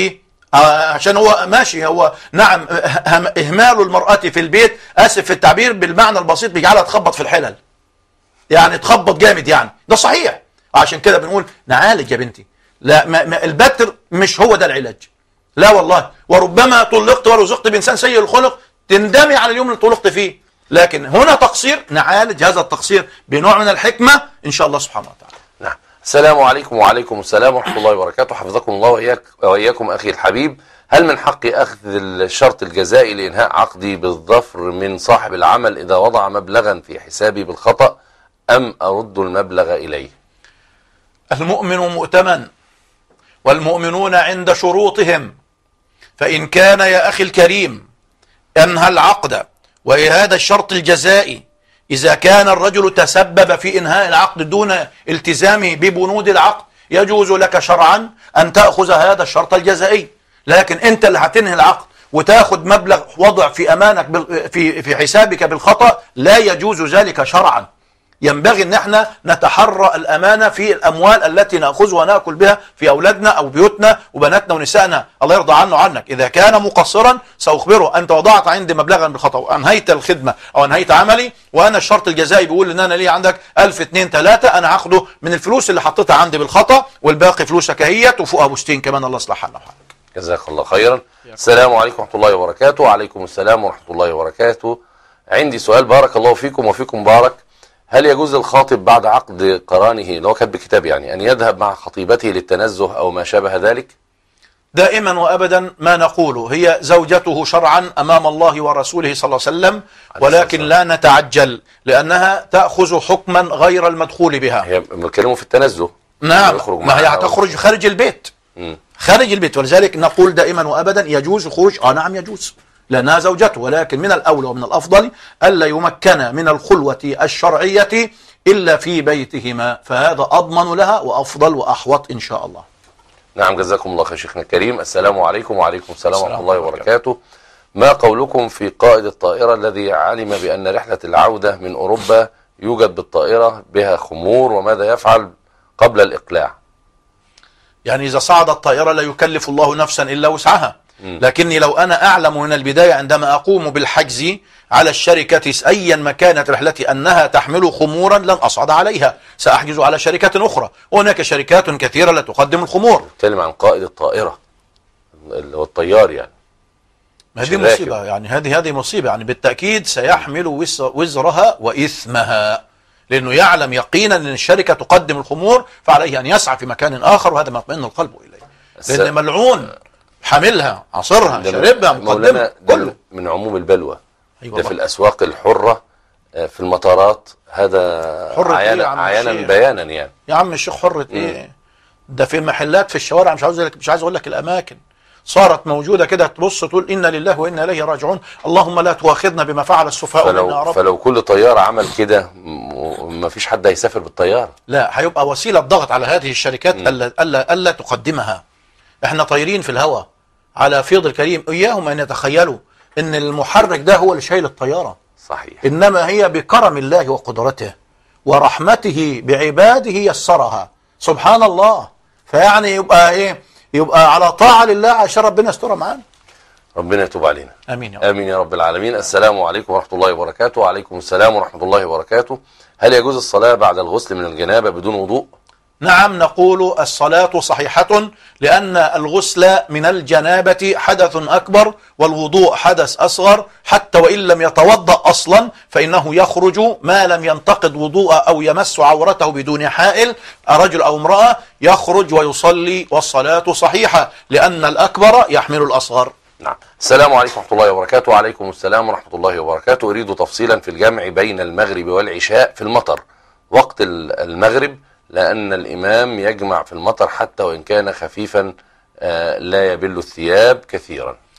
عشان هو ماشي، هو نعم إهمال المرأة في البيت، آسف في التعبير بالمعنى البسيط، بيجعلها تخبط في الحلل، يعني تخبط جامد، يعني ده صحيح. عشان كده بنقول نعالج يا بنتي. لا، البتر مش هو ده العلاج، لا والله. وربما طلقت ورزقت بإنسان سيء الخلق تندمي على اليوم اللي طلقت فيه، لكن هنا تقصير، نعالج هذا التقصير بنوع من الحكمة إن شاء الله سبحانه وتعالى. نعم. السلام عليكم. وعليكم السلام ورحمة الله وبركاته. حفظكم الله وإياكم أخي الحبيب. هل من حقي أخذ الشرط الجزائي لإنهاء عقدي بالظفر من صاحب العمل إذا وضع مبلغا في حسابي بالخطأ، أم أرد المبلغ إليه؟ المؤمن مؤتمن، والمؤمنون عند شروطهم، فإن كان يا أخي الكريم أنهى العقد وهذا الشرط الجزائي، إذا كان الرجل تسبب في إنهاء العقد دون التزامه ببنود العقد، يجوز لك شرعا أن تأخذ هذا الشرط الجزائي. لكن أنت اللي هتنهي العقد وتأخذ مبلغ وضع في أمانك في حسابك بالخطأ، لا يجوز ذلك شرعا. ينبغي ان احنا نتحرى الامانه في الاموال التي ناخذها وناكل بها في اولادنا او بيوتنا وبناتنا ونسائنا، الله يرضى عنه عنك. اذا كان مقصرا ساخبره انت وضعت عندي مبلغا بالخطا وانهيت الخدمه او انهيت عملي، وانا الشرط الجزائي بيقول ان انا لي عندك 1000 2 3، انا هاخده من الفلوس اللي حطيتها عندي بالخطا، والباقي فلوسك اهيت وفوقها بوستين كمان، الله يصلح حالنا وحالك. جزاك الله خيرا. السلام عليكم ورحمه الله وبركاته. وعليكم السلام ورحمه الله وبركاته. عندي سؤال، بارك الله فيكم وفيكم بارك. هل يجوز للخاطب بعد عقد قرانه اللي هو كاتب كتاب يعني أن يذهب مع خطيبته للتنزه أو ما شابه ذلك؟ دائما وأبدا ما نقوله، هي زوجته شرعا أمام الله ورسوله صلى الله عليه وسلم، ولكن لا نتعجل لأنها تأخذ حكما غير المدخول بها. هي بنتكلموا في التنزه. نعم، ما هي هتخرج خارج البيت. خارج البيت، ولذلك نقول دائما وأبدا يجوز الخروج. نعم يجوز لأنها زوجته، ولكن من الأولى ومن الأفضل ألا يمكن من الخلوة الشرعية إلا في بيتهما، فهذا أضمن لها وأفضل وأحوط إن شاء الله. نعم، جزاكم الله خير شيخنا الكريم. السلام عليكم. وعليكم السلام ورحمة الله وبركاته. ما قولكم في قائد الطائرة الذي علم بأن رحلة العودة من أوروبا يوجد بالطائرة بها خمور، وماذا يفعل قبل الإقلاع؟ يعني إذا صعد الطائرة لا يكلف الله نفسا إلا وسعها، لكني لو أنا أعلم من البداية عندما أقوم بالحجز على الشركة أيا ما كانت رحلتي أنها تحمل خمورا لن أصعد عليها، سأحجز على شركة أخرى، وهناك شركات كثيرة لا تقدم الخمور. نتكلم عن قائد الطائرة اللي هو الطيار يعني. هذه مصيبة، يعني هذه مصيبة، يعني بالتأكيد سيحمل وزرها وإثمها، لأنه يعلم يقينا أن الشركة تقدم الخمور، فعليه أن يسعى في مكان آخر، وهذا ما يطمئن القلب إليه، لأن ملعون حاملها عصرها شاربها مقدمها كله من عموم البلوى. أيوة ده في الأسواق الحرة، في المطارات، هذا عيانا بيانا يعني. يا عم الشيخ حرة ايه؟ ده في المحلات في الشوارع، مش عايز اقول لك الاماكن صارت موجودة كده، تبص تقول إنا لله وإنا إليه راجعون، اللهم لا تؤاخذنا بما فعل السفهاء منا يا رب. فلو كل طيار عمل كده ما فيش حد هيسافر بالطيارة. لا، هيبقى وسيلة ضغط على هذه الشركات ألا تقدمها. احنا طايرين في الهواء على فيض الكريم، إياهم أن يتخيلوا إن المحرك ده هو اللي شايل الطيارة. صحيح. إنما هي بكرم الله وقدرته ورحمته بعباده يسرها، سبحان الله. فيعني يبقى إيه؟ يبقى على طاعة لله عشان ربنا يسترها معانا. ربنا يتوب علينا. آمين يا رب. آمين يا رب العالمين. السلام عليكم ورحمة الله وبركاته. وعليكم السلام ورحمة الله وبركاته. هل يجوز الصلاة بعد الغسل من الجنابة بدون وضوء؟ نعم، نقول الصلاة صحيحة، لأن الغسل من الجنابة حدث أكبر والوضوء حدث أصغر، حتى وإن لم يتوضأ أصلا فإنه يخرج ما لم ينتقد وضوءه أو يمس عورته بدون حائل، رجل أو امرأة يخرج ويصلي والصلاة صحيحة، لأن الأكبر يحمل الأصغر. نعم. السلام عليكم ورحمة الله وبركاته. وعليكم السلام ورحمة الله وبركاته. أريد تفصيلا في الجمع بين المغرب والعشاء في المطر وقت المغرب، لأن الإمام يجمع في المطر حتى وإن كان خفيفا لا يبل الثياب كثيرا. نعم.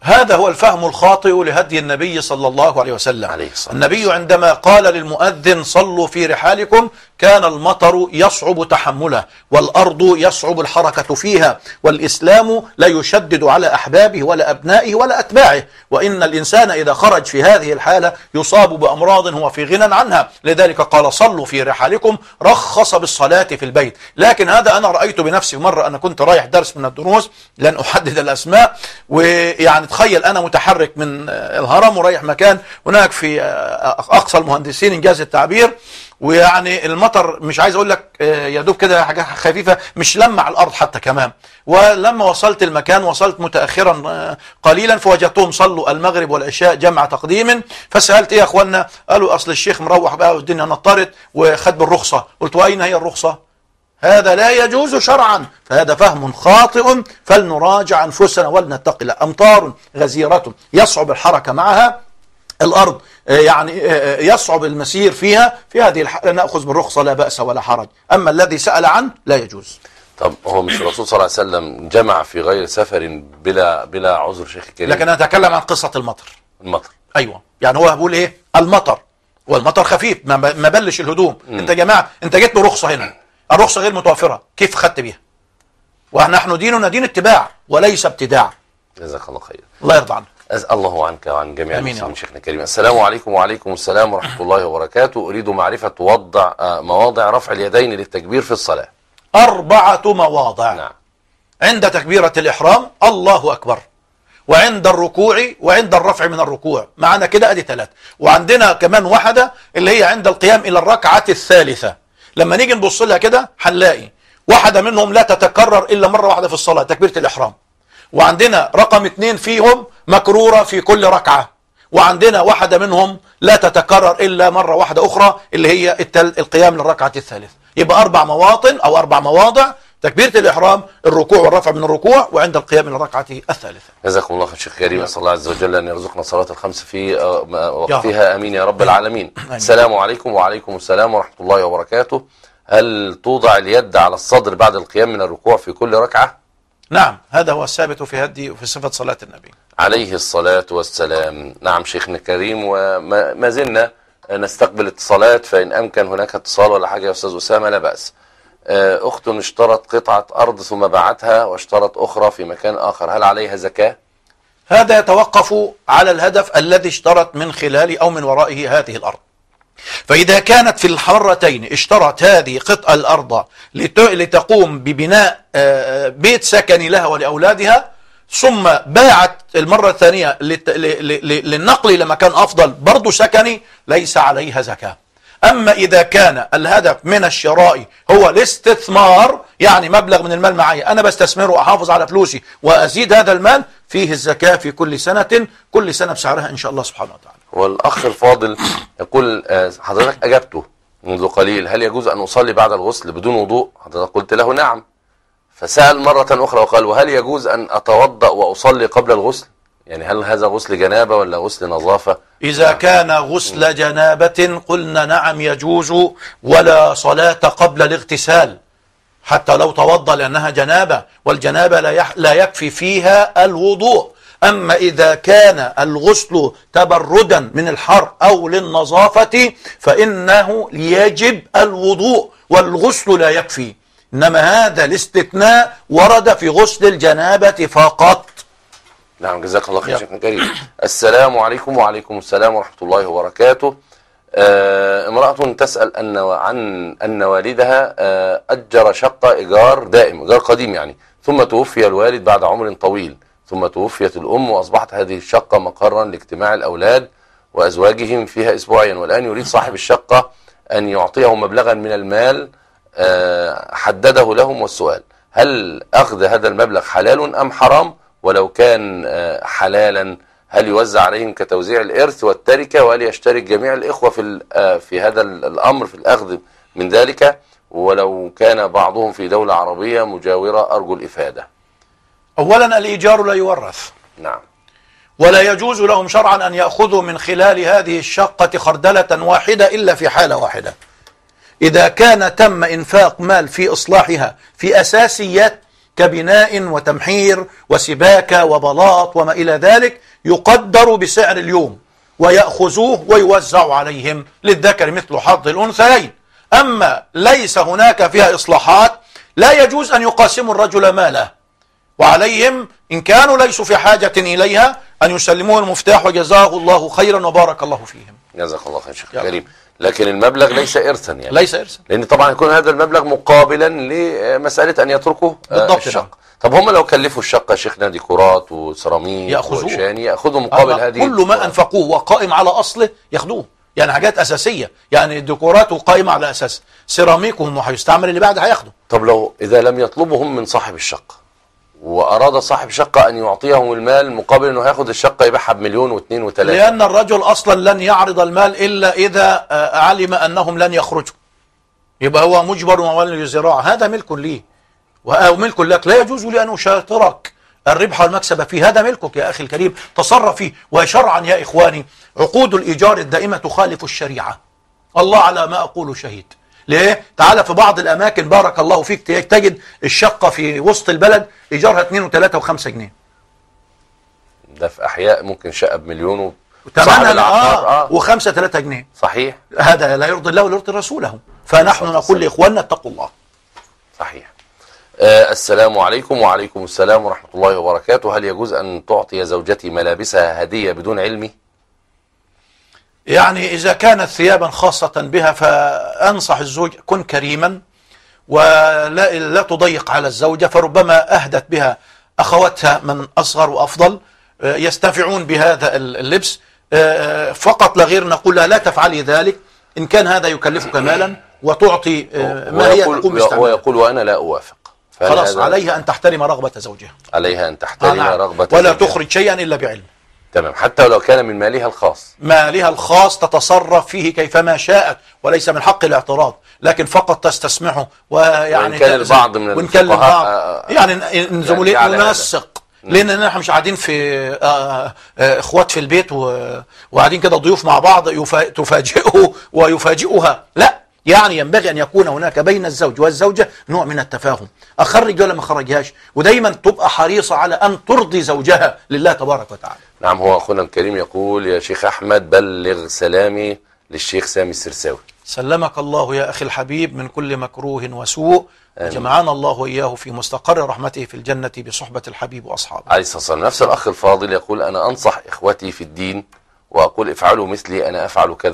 هذا هو الفهم الخاطئ لهدي النبي صلى الله عليه وسلم. عليه الصلاة النبي عندما قال للمؤذن صلوا في رحالكم كان المطر يصعب تحمله والأرض يصعب الحركة فيها، والإسلام لا يشدد على أحبابه ولا أبنائه ولا أتباعه، وإن الإنسان إذا خرج في هذه الحالة يصاب بأمراض هو في غنى عنها. لذلك قال صلوا في رحالكم، رخص بالصلاة في البيت. لكن هذا أنا رأيت بنفسي مرة، أنا كنت رايح درس من الدروس لن أحدد الأسماء، ويعني تخيل أنا متحرك من الهرم ورايح مكان هناك في أقصى المهندسين إنجاز التعبير، ويعني المطر مش عايز اقول لك يا دوب كده حاجه خفيفه، مش لمع الارض حتى كمان. ولما وصلت المكان وصلت متاخرا قليلا فوجدتهم صلوا المغرب والعشاء جمع تقديم، فسالت ايه يا اخوانا؟ قالوا اصل الشيخ مروح بقى والدنيا نطرت وخد بالرخصه. قلت واين هي الرخصه؟ هذا لا يجوز شرعا، فهذا فهم خاطئ، فلنراجع انفسنا ولنتقي الله. امطار غزيره يصعب الحركه معها، الأرض يعني يصعب المسير فيها، في هذه الحالة نأخذ بالرخصة لا بأس ولا حرج. أما الذي سأل عنه لا يجوز. طب هو مش الرسول صلى الله عليه وسلم جمع في غير سفر بلا عذر شيخ الكريم؟ لكن أنا أتكلم عن قصة المطر. المطر أيوة، يعني هو بيقول إيه؟ المطر، والمطر خفيف ما بلش الهدوم. أنت يا جماعة أنت جيت برخصة هنا، الرخصة غير متوفرة، كيف خدت بيها؟ ونحن ديننا دين اتباع وليس ابتداع. جزاك الله خير. الله يرضى عنك. أسأل الله عنك وعن جميع آمين المسلمين. شيخنا الكريم، السلام عليكم. وعليكم السلام ورحمة الله وبركاته. أريد معرفة مواضع رفع اليدين للتكبير في الصلاة. 4 مواضع. نعم. عند تكبيرة الإحرام الله أكبر، وعند الركوع، وعند الرفع من الركوع. معنا كده أدي 3، وعندنا كمان واحدة اللي هي عند القيام إلى الركعة الثالثة. لما نيجي نبص لها كده هنلاقي واحدة منهم لا تتكرر إلا مرة واحدة في الصلاة، تكبيرة الإحرام. وعندنا رقم 2 فيهم مكرورة في كل ركعة، وعندنا واحدة منهم لا تتكرر إلا مرة واحدة أخرى اللي هي القيام للركعة الثالثة. يبقى 4 مواطن أو 4 مواضع: تكبيرة الإحرام، الركوع والرفع من الركوع، وعند القيام إلى الركعة الثالثة. جزاكم الله خير شيخ كريم. أسأل الله عز وجل أن يرزقنا صلاة الخمس في وقتها، آمين يا رب العالمين. السلام عليكم. وعليكم السلام ورحمة الله وبركاته. هل توضع اليد على الصدر بعد القيام من الركوع في كل ركعة؟ نعم، هذا هو الثابت في هدي وفي صفة صلاة النبي عليه الصلاة والسلام. نعم شيخنا الكريم، وما زلنا نستقبل اتصالات، فإن أمكن هناك اتصال ولا حاجة يا أستاذ أسامة لا بأس. أخت اشترت قطعة أرض ثم باعتها واشترت أخرى في مكان آخر، هل عليها زكاة؟ هذا يتوقف على الهدف الذي اشترت من خلاله أو من ورائه هذه الأرض. فإذا كانت في المرتين اشترت هذه قطع الأرض لتقوم ببناء بيت سكني لها ولأولادها، ثم باعت المرة الثانية للنقل إلى مكان أفضل برضو سكني، ليس عليها زكاة. أما إذا كان الهدف من الشراء هو الاستثمار، يعني مبلغ من المال معي أنا بستثمره وأحافظ على فلوسي وأزيد هذا المال، فيه الزكاة في كل سنة، كل سنة بسعرها إن شاء الله سبحانه وتعالى. والأخ الفاضل يقول حضرتك أجبته منذ قليل: هل يجوز أن أصلي بعد الغسل بدون وضوء؟ حضرتك قلت له نعم، فسأل مرة أخرى وقال: وهل يجوز أن أتوضأ وأصلي قبل الغسل؟ يعني هل هذا غسل جنابة ولا غسل نظافة؟ إذا كان غسل جنابة قلنا نعم يجوز، ولا صلاة قبل الاغتسال حتى لو توضأ، لأنها جنابة، والجنابة لا يكفي فيها الوضوء. أما إذا كان الغسل تبردا من الحر أو للنظافة فإنه يجب الوضوء، والغسل لا يكفي. إنما هذا الاستثناء ورد في غسل الجنابة فقط. نعم جزاك الله خير شيخنا الكريم. السلام عليكم. وعليكم السلام ورحمة الله وبركاته. امرأة تسأل أن والدها أجر شقة إيجار دائم، إيجار قديم يعني، ثم توفي الوالد بعد عمر طويل، ثم توفيت الأم، وأصبحت هذه الشقة مقرا لاجتماع الأولاد وأزواجهم فيها أسبوعيا، والآن يريد صاحب الشقة أن يعطيه مبلغا من المال حدده لهم. والسؤال: هل أخذ هذا المبلغ حلال أم حرام؟ ولو كان حلالا هل يوزع عليهم كتوزيع الإرث والتركة؟ وهل يشترك جميع الإخوة في هذا الأمر في الأخذ من ذلك؟ ولو كان بعضهم في دولة عربية مجاورة أرجو الإفادة. أولا الإيجار لا يورث. نعم. ولا يجوز لهم شرعا أن يأخذوا من خلال هذه الشقة خردلة واحدة إلا في حالة واحدة: إذا كان تم إنفاق مال في إصلاحها في أساسيات كبناء وتمحير وسباكة وبلاط وما إلى ذلك يقدر بسعر اليوم، ويأخذوه ويوزع عليهم للذكر مثل حظ الأنثيين. أما ليس هناك فيها إصلاحات لا يجوز أن يقاسموا الرجل ماله، وعليهم إن كانوا ليسوا في حاجة إليها أن يسلموه المفتاح، وجزاه الله خيرا وبارك الله فيهم. جزاك الله خير شيخ كريم. لكن المبلغ ليس إرثا يعني، ليس إرثا، لأن طبعا يكون هذا المبلغ مقابلا لمسألة أن يتركوا الشقة. طب هم لو كلفوا الشقة شيخنا ديكورات وسيراميك وشاني يأخذوا مقابل هذه كل ما أنفقوه وقائم على أصله يأخذوه، يعني حاجات أساسية، يعني الديكورات وقائمة على أساس سيراميكهم وهيستعمل اللي بعد هياخده. طب لو إذا لم يطلبهم من صاحب الشقة وأراد صاحب الشقة أن يعطيهم المال مقابل أنه هياخد الشقة يبيعها بمليون واثنين وثلاثة، لأن الرجل أصلا لن يعرض المال إلا إذا علم أنهم لن يخرجوا، يبقى هو مجبر ومولي الزراعة، هذا ملك لي وملك لك، لا يجوز لي أن أشارك الربح والمكسب فيه، هذا ملكك يا أخي الكريم، تصرف فيه. وشرعا يا إخواني عقود الإيجار الدائمة تخالف الشريعة، الله على ما أقول شهيد. ليه؟ تعال في بعض الأماكن بارك الله فيك تجد الشقة في وسط البلد إيجارها 2 و3 و5 جنيه. ده في أحياء ممكن شقة بمليون وثمنها و5 3 جنيه. صحيح. هذا لا يرضي الله ولا يرضي رسوله، فنحن نقول لإخواننا اتقوا الله. صحيح. السلام عليكم. وعليكم السلام ورحمة الله وبركاته. هل يجوز أن تعطي زوجتي ملابسها هدية بدون علمي؟ يعني إذا كانت ثيابا خاصة بها فأنصح الزوج كن كريما ولا تضيق على الزوجة، فربما أهدت بها أخواتها من أصغر وأفضل يستنفعون بهذا اللبس فقط لا غير، نقول لها لا تفعلي ذلك إن كان هذا يكلفك مالا وتعطي ما هي تقوم باستعمالها. ويقول وأنا لا أوافق. خلاص عليها أن تحترم رغبة زوجها، عليها أن تحترم رغبة ولا تخرج شيئا إلا بعلم. تمام، حتى ولو كان من مالها الخاص. مالها الخاص تتصرف فيه كيفما شاءت وليس من حق الاعتراض، لكن فقط تستسمحه. ويعني وإن كان البعض من الفقهاء يعني زملاء ننسق، لأن نحن مش قاعدين في اخوات في البيت وقاعدين كده ضيوف مع بعض تفاجئه ويفاجئها، لا، يعني ينبغي أن يكون هناك بين الزوج والزوجة نوع من التفاهم، أخرج ولا ما خرجهاش، ودايما تبقى حريصة على أن ترضي زوجها لله تبارك وتعالى. نعم، هو أخونا الكريم يقول يا شيخ أحمد بلغ سلامي للشيخ سامي السرساوي. سلمك الله يا أخي الحبيب من كل مكروه وسوء، جمعنا الله وإياه في مستقر رحمته في الجنة بصحبة الحبيب وأصحابه عليه الصلاة والسلام. نفس الأخ الفاضل يقول أنا أنصح إخوتي في الدين وأقول افعلوا مثلي أنا أفعل كذا